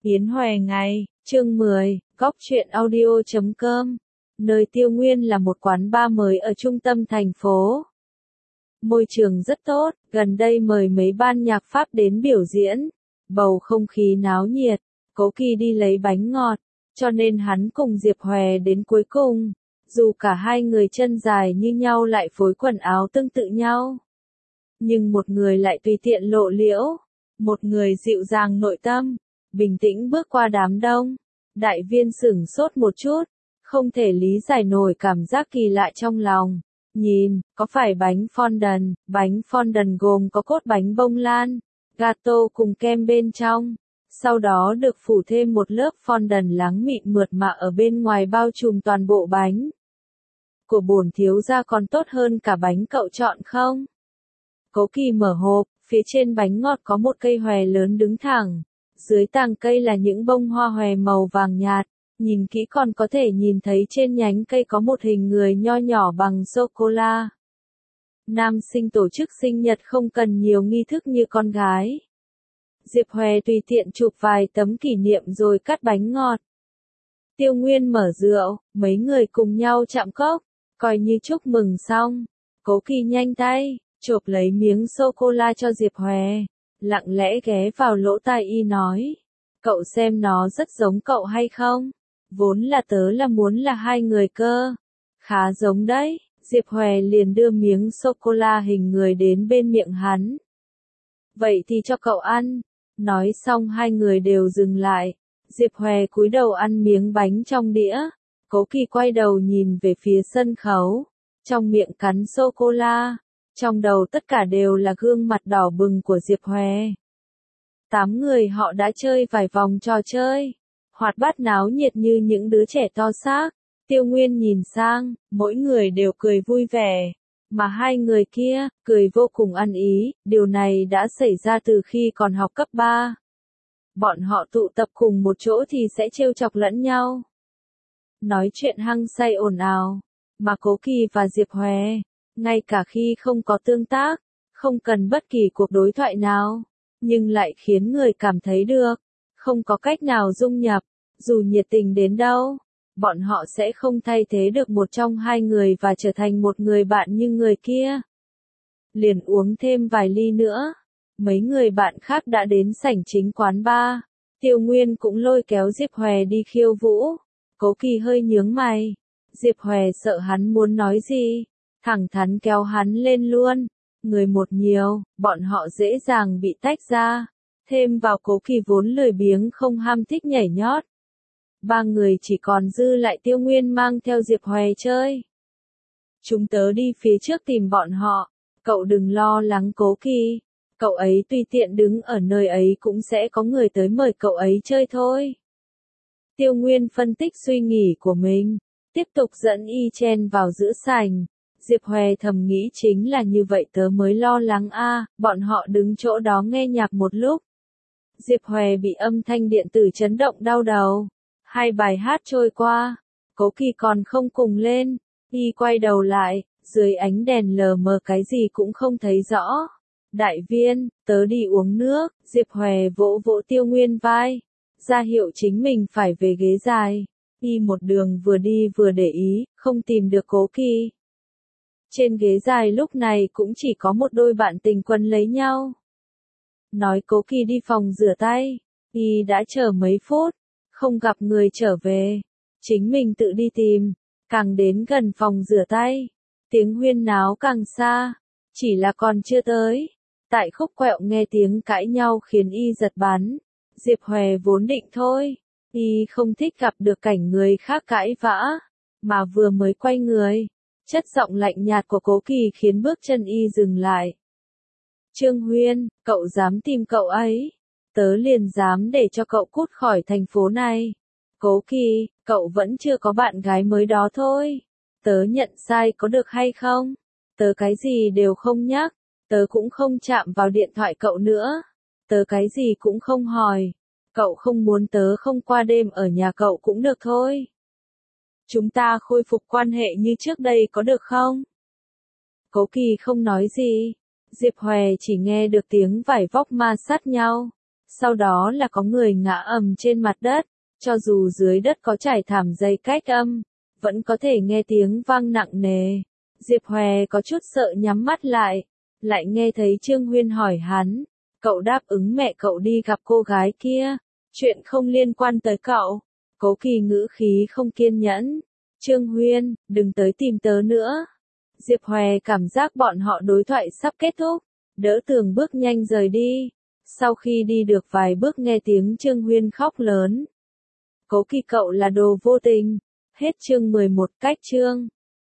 Yến Hòe ngày, chương 10, Góc truyện audio.com. Nơi Tiêu Nguyên là một quán bar mới ở trung tâm thành phố. Môi trường rất tốt, gần đây mời mấy ban nhạc Pháp đến biểu diễn. Bầu không khí náo nhiệt, Cố Kỳ đi lấy bánh ngọt, cho nên hắn cùng Diệp Hòe đến cuối cùng. Dù cả hai người chân dài như nhau lại phối quần áo tương tự nhau. Nhưng một người lại tùy tiện lộ liễu, một người dịu dàng nội tâm, bình tĩnh bước qua đám đông. Đại viên sửng sốt một chút, không thể lý giải nổi cảm giác kỳ lạ trong lòng. Nhìn, có phải bánh fondant gồm có cốt bánh bông lan, gato cùng kem bên trong. Sau đó được phủ thêm một lớp fondant láng mịn mượt mà ở bên ngoài bao trùm toàn bộ bánh. Của bổn thiếu gia còn tốt hơn cả bánh cậu chọn không? Cố Kỳ mở hộp, phía trên bánh ngọt có một cây hòe lớn đứng thẳng. Dưới tàng cây là những bông hoa hòe màu vàng nhạt, nhìn kỹ còn có thể nhìn thấy trên nhánh cây có một hình người nho nhỏ bằng sô-cô-la. Nam sinh tổ chức sinh nhật không cần nhiều nghi thức như con gái. Diệp Hòe tùy tiện chụp vài tấm kỷ niệm rồi cắt bánh ngọt. Tiêu Nguyên mở rượu, mấy người cùng nhau chạm cốc, coi như chúc mừng xong. Cố Kỳ nhanh tay, chộp lấy miếng sô-cô-la cho Diệp Hòe. Lặng lẽ ghé vào lỗ tai y nói, cậu xem nó rất giống cậu hay không? Vốn là tớ là muốn là hai người cơ. Khá giống đấy. Diệp Hòe liền đưa miếng sô-cô-la hình người đến bên miệng hắn. Vậy thì cho cậu ăn. Nói xong hai người đều dừng lại. Diệp Hòe cúi đầu ăn miếng bánh trong đĩa. Cố Kỳ quay đầu nhìn về phía sân khấu. Trong miệng cắn sô-cô-la. Trong đầu tất cả đều là gương mặt đỏ bừng của Diệp Hòe. 8 người họ đã chơi vài vòng trò chơi, hoạt bát náo nhiệt như những đứa trẻ to xác. Tiêu Nguyên nhìn sang, mỗi người đều cười vui vẻ, mà hai người kia, cười vô cùng ăn ý, điều này đã xảy ra từ khi còn học cấp 3. Bọn họ tụ tập cùng một chỗ thì sẽ trêu chọc lẫn nhau. Nói chuyện hăng say ồn ào, mà Cố Kỳ và Diệp Hòe, ngay cả khi không có tương tác, không cần bất kỳ cuộc đối thoại nào, nhưng lại khiến người cảm thấy được, không có cách nào dung nhập, dù nhiệt tình đến đâu, bọn họ sẽ không thay thế được một trong hai người và trở thành một người bạn như người kia. Liền uống thêm vài ly nữa, mấy người bạn khác đã đến sảnh chính quán bar, Tiêu Nguyên cũng lôi kéo Diệp Hòe đi khiêu vũ. Cố Kỳ hơi nhướng mày, Diệp Hòe sợ hắn muốn nói gì, thẳng thắn kéo hắn lên luôn. Người một nhiều, bọn họ dễ dàng bị tách ra. Thêm vào Cố Kỳ vốn lười biếng không ham thích nhảy nhót. Ba người chỉ còn dư lại Tiêu Nguyên mang theo Diệp Hòe chơi. Chúng tớ đi phía trước tìm bọn họ. Cậu đừng lo lắng Cố Kỳ. Cậu ấy tùy tiện đứng ở nơi ấy cũng sẽ có người tới mời cậu ấy chơi thôi. Tiêu Nguyên phân tích suy nghĩ của mình. Tiếp tục dẫn y chen vào giữa sảnh. Diệp Hòe thầm nghĩ chính là như vậy tớ mới lo lắng a. Bọn họ đứng chỗ đó nghe nhạc một lúc. Diệp Hòe bị âm thanh điện tử chấn động đau đầu. Hai bài hát trôi qua, Cố Kỳ còn không cùng lên, y quay đầu lại, dưới ánh đèn lờ mờ cái gì cũng không thấy rõ. Đại viên, tớ đi uống nước. Diệp Hòe vỗ vỗ Tiêu Nguyên vai, ra hiệu chính mình phải về ghế dài. Y một đường vừa đi vừa để ý, không tìm được Cố Kỳ. Trên ghế dài lúc này cũng chỉ có một đôi bạn tình quấn lấy nhau. Nói Cố Kỳ đi phòng rửa tay, y đã chờ mấy phút, không gặp người trở về. Chính mình tự đi tìm, càng đến gần phòng rửa tay, tiếng huyên náo càng xa, chỉ là còn chưa tới. Tại khúc quẹo nghe tiếng cãi nhau khiến y giật bắn. Diệp Hòe vốn định thôi, y không thích gặp được cảnh người khác cãi vã, mà vừa mới quay người. Chất giọng lạnh nhạt của Cố Kỳ khiến bước chân y dừng lại. Trương Huyên, cậu dám tìm cậu ấy? Tớ liền dám để cho cậu cút khỏi thành phố này. Cố Kỳ, cậu vẫn chưa có bạn gái mới đó thôi. Tớ nhận sai có được hay không? Tớ cái gì đều không nhắc. Tớ cũng không chạm vào điện thoại cậu nữa. Tớ cái gì cũng không hỏi. Cậu không muốn tớ không qua đêm ở nhà cậu cũng được thôi. Chúng ta khôi phục quan hệ như trước đây có được không? Cố Kỳ không nói gì. Diệp Hòe chỉ nghe được tiếng vải vóc ma sát nhau. Sau đó là có người ngã ầm trên mặt đất, cho dù dưới đất có trải thảm dây cách âm, vẫn có thể nghe tiếng vang nặng nề. Diệp Hòe có chút sợ nhắm mắt lại nghe thấy Trương Huyên hỏi hắn, cậu đáp ứng mẹ cậu đi gặp cô gái kia, chuyện không liên quan tới cậu. Cố Kỳ ngữ khí không kiên nhẫn, Trương Huyên, đừng tới tìm tớ nữa. Diệp Hòe cảm giác bọn họ đối thoại sắp kết thúc, đỡ tường bước nhanh rời đi. Sau khi đi được vài bước nghe tiếng Trương Huyên khóc lớn. Cố Kỳ cậu là đồ vô tình. Hết chương 11 cách chương.